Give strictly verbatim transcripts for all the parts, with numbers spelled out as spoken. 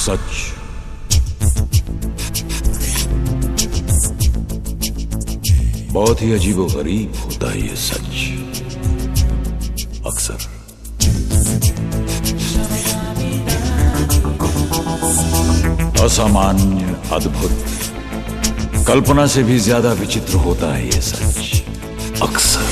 सच बहुत ही अजीबोगरीब होता है। ये सच अक्सर असामान्य, अद्भुत, कल्पना से भी ज्यादा विचित्र होता है। ये सच अक्सर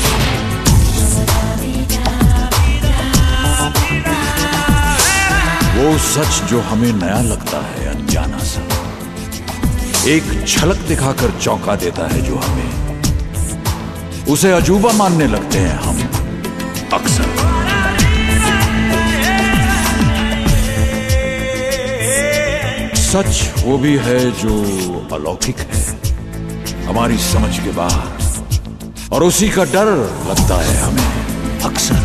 वो सच जो हमें नया लगता है, अनजाना सा, एक झलक दिखाकर चौंका देता है जो हमें, उसे अजूबा मानने लगते हैं हम अक्सर। सच वो भी है जो अलौकिक है, हमारी समझ के बाहर, और उसी का डर लगता है हमें अक्सर।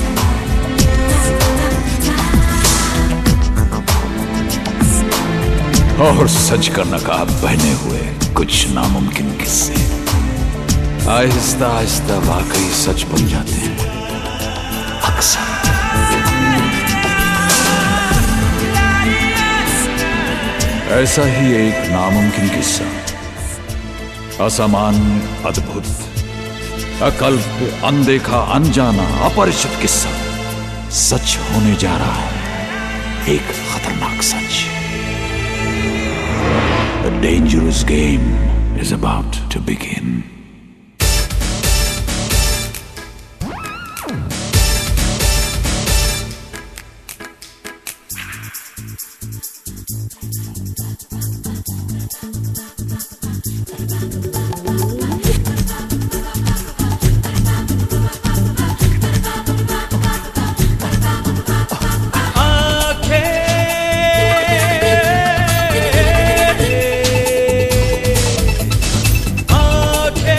और सच का नकाब पहने हुए कुछ नामुमकिन किस्से आहिस्ता आहिस्ता वाकई सच बन जाते हैं अक्सर। ऐसा ही एक नामुमकिन किस्सा, असामान्य, अद्भुत, अकल्प, अनदेखा, अनजाना, अपरिचित किस्सा सच होने जा रहा है। एक खतरनाक सच। A dangerous game is about to begin. आंखें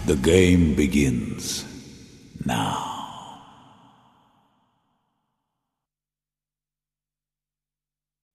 The game begins now.